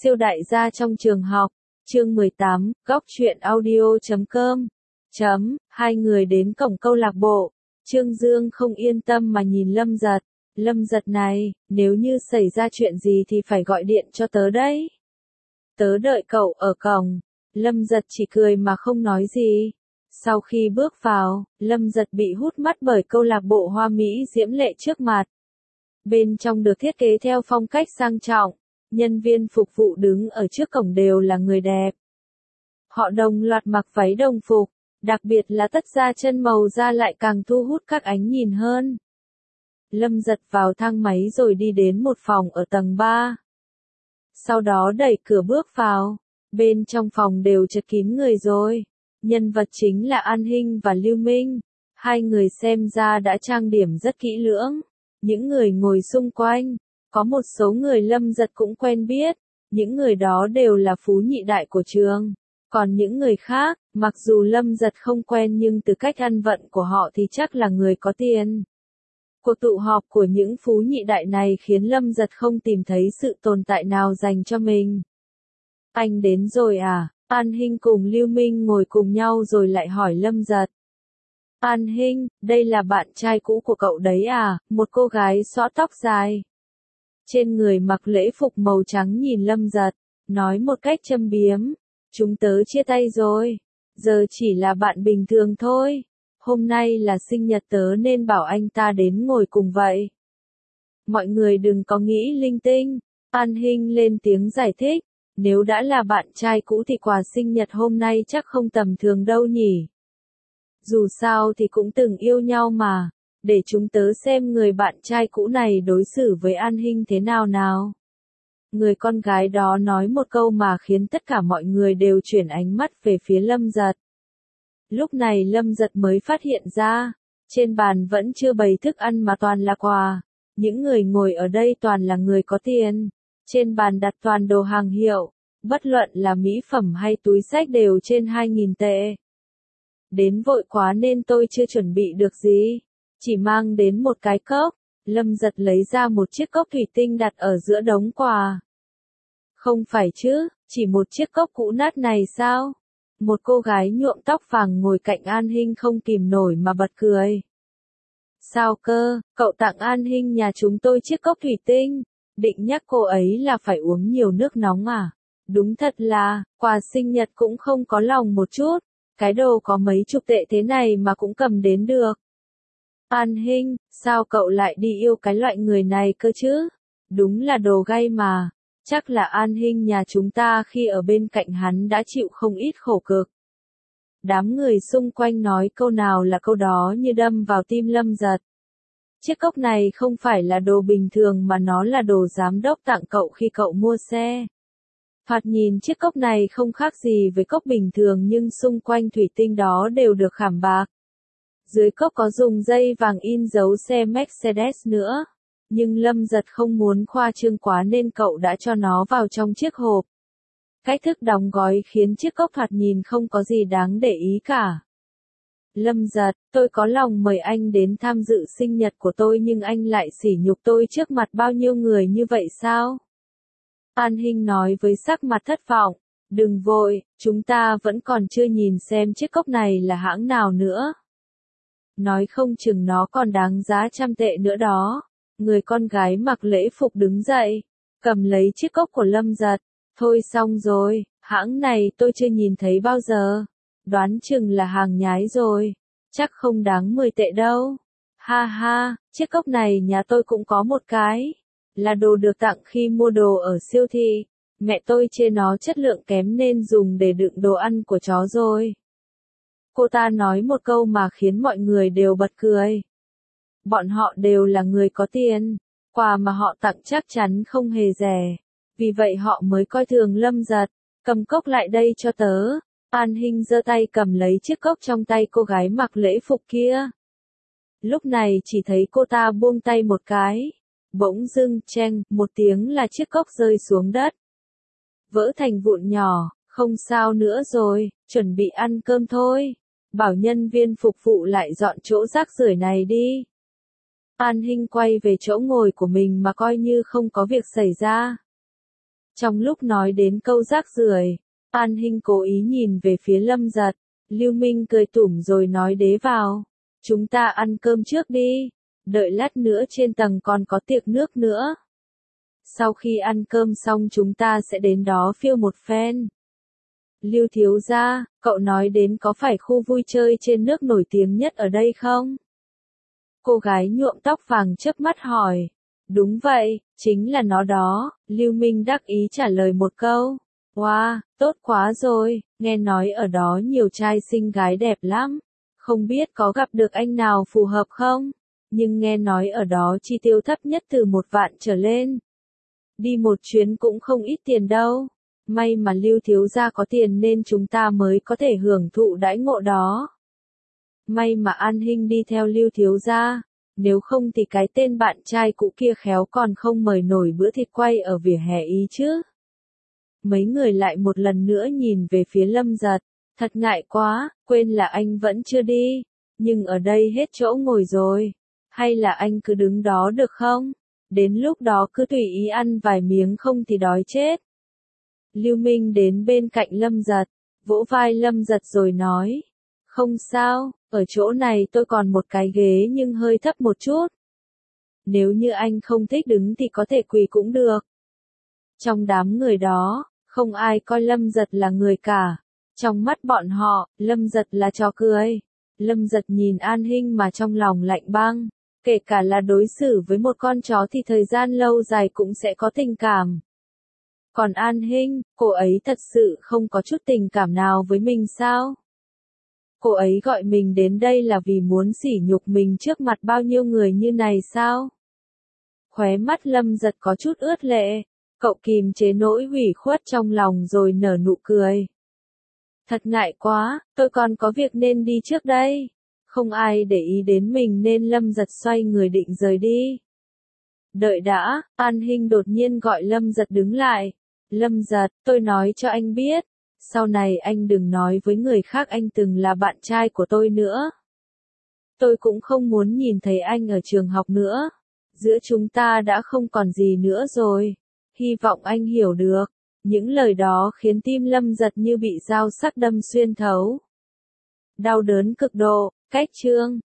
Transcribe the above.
Siêu đại gia trong trường học, chương 18, góc truyện audio.com. Hai người đến cổng câu lạc bộ. Trương Dương không yên tâm mà nhìn Lâm Giật. Lâm Giật này, nếu như xảy ra chuyện gì thì phải gọi điện cho tớ đấy. Tớ đợi cậu ở cổng. Lâm Giật chỉ cười mà không nói gì. Sau khi bước vào, Lâm Giật bị hút mắt bởi câu lạc bộ hoa mỹ diễm lệ trước mặt. Bên trong được thiết kế theo phong cách sang trọng. Nhân viên phục vụ đứng ở trước cổng đều là người đẹp. Họ đồng loạt mặc váy đồng phục, đặc biệt là tất da chân màu da lại càng thu hút các ánh nhìn hơn. Lâm Giật vào thang máy rồi đi đến một phòng ở tầng 3. Sau đó đẩy cửa bước vào, bên trong phòng đều chật kín người rồi. Nhân vật chính là An Hinh và Lưu Minh. Hai người xem ra đã trang điểm rất kỹ lưỡng. Những người ngồi xung quanh, có một số người Lâm Giật cũng quen biết, những người đó đều là phú nhị đại của trường. Còn những người khác, mặc dù Lâm Giật không quen nhưng từ cách ăn vận của họ thì chắc là người có tiền. Cuộc tụ họp của những phú nhị đại này khiến Lâm Giật không tìm thấy sự tồn tại nào dành cho mình. Anh đến rồi à? An Hinh cùng Lưu Minh ngồi cùng nhau rồi lại hỏi Lâm Giật. An Hinh, đây là bạn trai cũ của cậu đấy à? Một cô gái xõa tóc dài. Trên người mặc lễ phục màu trắng nhìn Lâm Giật, nói một cách châm biếm. Chúng tớ chia tay rồi. Giờ chỉ là bạn bình thường thôi. Hôm nay là sinh nhật tớ nên bảo anh ta đến ngồi cùng vậy. Mọi người đừng có nghĩ linh tinh. An Hinh lên tiếng giải thích. Nếu đã là bạn trai cũ thì quà sinh nhật hôm nay chắc không tầm thường đâu nhỉ. Dù sao thì cũng từng yêu nhau mà. Để chúng tớ xem người bạn trai cũ này đối xử với An Hinh thế nào nào. Người con gái đó nói một câu mà khiến tất cả mọi người đều chuyển ánh mắt về phía Lâm Giật. Lúc này Lâm Giật mới phát hiện ra, trên bàn vẫn chưa bày thức ăn mà toàn là quà. Những người ngồi ở đây toàn là người có tiền. Trên bàn đặt toàn đồ hàng hiệu, bất luận là mỹ phẩm hay túi xách đều trên 2.000 tệ. Đến vội quá nên tôi chưa chuẩn bị được gì. Chỉ mang đến một cái cốc. Lâm Giật lấy ra một chiếc cốc thủy tinh đặt ở giữa đống quà. Không phải chứ, chỉ một chiếc cốc cũ nát này sao? Một cô gái nhuộm tóc vàng ngồi cạnh An Hinh không kìm nổi mà bật cười. Sao cơ, cậu tặng An Hinh nhà chúng tôi chiếc cốc thủy tinh, định nhắc cô ấy là phải uống nhiều nước nóng à? Đúng thật là, quà sinh nhật cũng không có lòng một chút, cái đồ có mấy chục tệ thế này mà cũng cầm đến được. An Hinh, sao cậu lại đi yêu cái loại người này cơ chứ? Đúng là đồ gay mà. Chắc là An Hinh nhà chúng ta khi ở bên cạnh hắn đã chịu không ít khổ cực. Đám người xung quanh nói câu nào là câu đó như đâm vào tim Lâm Giật. Chiếc cốc này không phải là đồ bình thường mà nó là đồ giám đốc tặng cậu khi cậu mua xe. Thoạt nhìn chiếc cốc này không khác gì với cốc bình thường nhưng xung quanh thủy tinh đó đều được khảm bạc. Dưới cốc có dùng dây vàng in dấu xe Mercedes nữa. Nhưng Lâm Giật không muốn khoa trương quá nên cậu đã cho nó vào trong chiếc hộp. Cách thức đóng gói khiến chiếc cốc thoạt nhìn không có gì đáng để ý cả. Lâm Giật, tôi có lòng mời anh đến tham dự sinh nhật của tôi nhưng anh lại sỉ nhục tôi trước mặt bao nhiêu người như vậy sao? An Hinh nói với sắc mặt thất vọng. Đừng vội, chúng ta vẫn còn chưa nhìn xem chiếc cốc này là hãng nào nữa. Nói không chừng nó còn đáng giá 100 tệ nữa đó. Người con gái mặc lễ phục đứng dậy, cầm lấy chiếc cốc của Lâm Giật. Thôi xong rồi, hãng này tôi chưa nhìn thấy bao giờ. Đoán chừng là hàng nhái rồi. Chắc không đáng 10 tệ đâu. Ha ha, chiếc cốc này nhà tôi cũng có một cái. Là đồ được tặng khi mua đồ ở siêu thị. Mẹ tôi chê nó chất lượng kém nên dùng để đựng đồ ăn của chó rồi. Cô ta nói một câu mà khiến mọi người đều bật cười. Bọn họ đều là người có tiền, quà mà họ tặng chắc chắn không hề rẻ. Vì vậy họ mới coi thường Lâm Giật. Cầm cốc lại đây cho tớ. An Hinh giơ tay cầm lấy chiếc cốc trong tay cô gái mặc lễ phục kia. Lúc này chỉ thấy cô ta buông tay một cái. Bỗng dưng cheng, một tiếng là chiếc cốc rơi xuống đất. Vỡ thành vụn nhỏ, không sao nữa rồi, chuẩn bị ăn cơm thôi. Bảo nhân viên phục vụ lại dọn chỗ rác rưởi này đi. An Hinh quay về chỗ ngồi của mình mà coi như không có việc xảy ra. Trong lúc nói đến câu rác rưởi, An Hinh cố ý nhìn về phía Lâm Giật. Lưu Minh cười tủm rồi nói đế vào. Chúng ta ăn cơm trước đi. Đợi lát nữa trên tầng còn có tiệc nước nữa. Sau khi ăn cơm xong chúng ta sẽ đến đó phiêu một phen. Lưu thiếu gia, cậu nói đến có phải khu vui chơi trên nước nổi tiếng nhất ở đây không? Cô gái nhuộm tóc vàng chớp mắt hỏi. Đúng vậy, chính là nó đó, Lưu Minh đắc ý trả lời một câu. Wow, tốt quá rồi, nghe nói ở đó nhiều trai xinh gái đẹp lắm. Không biết có gặp được anh nào phù hợp không? Nhưng nghe nói ở đó chi tiêu thấp nhất từ 1 vạn trở lên. Đi một chuyến cũng không ít tiền đâu. May mà Lưu thiếu gia có tiền nên chúng ta mới có thể hưởng thụ đãi ngộ đó. May mà An Hinh đi theo Lưu thiếu gia, nếu không thì cái tên bạn trai cũ kia khéo còn không mời nổi bữa thịt quay ở vỉa hè ý chứ. Mấy người lại một lần nữa nhìn về phía Lâm Giật, thật ngại quá, quên là anh vẫn chưa đi, nhưng ở đây hết chỗ ngồi rồi, hay là anh cứ đứng đó được không? Đến lúc đó cứ tùy ý ăn vài miếng không thì đói chết. Lưu Minh đến bên cạnh Lâm Giật, vỗ vai Lâm Giật rồi nói, không sao, ở chỗ này tôi còn một cái ghế nhưng hơi thấp một chút. Nếu như anh không thích đứng thì có thể quỳ cũng được. Trong đám người đó, không ai coi Lâm Giật là người cả. Trong mắt bọn họ, Lâm Giật là trò cười. Lâm Giật nhìn An Hinh mà trong lòng lạnh băng. Kể cả là đối xử với một con chó thì thời gian lâu dài cũng sẽ có tình cảm. Còn An Hinh, cô ấy thật sự không có chút tình cảm nào với mình sao? Cô ấy gọi mình đến đây là vì muốn sỉ nhục mình trước mặt bao nhiêu người như này sao? Khóe mắt Lâm Giật có chút ướt lệ. Cậu kìm chế nỗi ủy khuất trong lòng rồi nở nụ cười. Thật ngại quá, tôi còn có việc nên đi trước đây. Không ai để ý đến mình nên Lâm Giật xoay người định rời đi. Đợi đã, An Hinh đột nhiên gọi Lâm Giật đứng lại. Lâm Giật, tôi nói cho anh biết. Sau này anh đừng nói với người khác anh từng là bạn trai của tôi nữa. Tôi cũng không muốn nhìn thấy anh ở trường học nữa. Giữa chúng ta đã không còn gì nữa rồi. Hy vọng anh hiểu được. Những lời đó khiến tim Lâm Giật như bị dao sắc đâm xuyên thấu. Đau đớn cực độ, cách chương.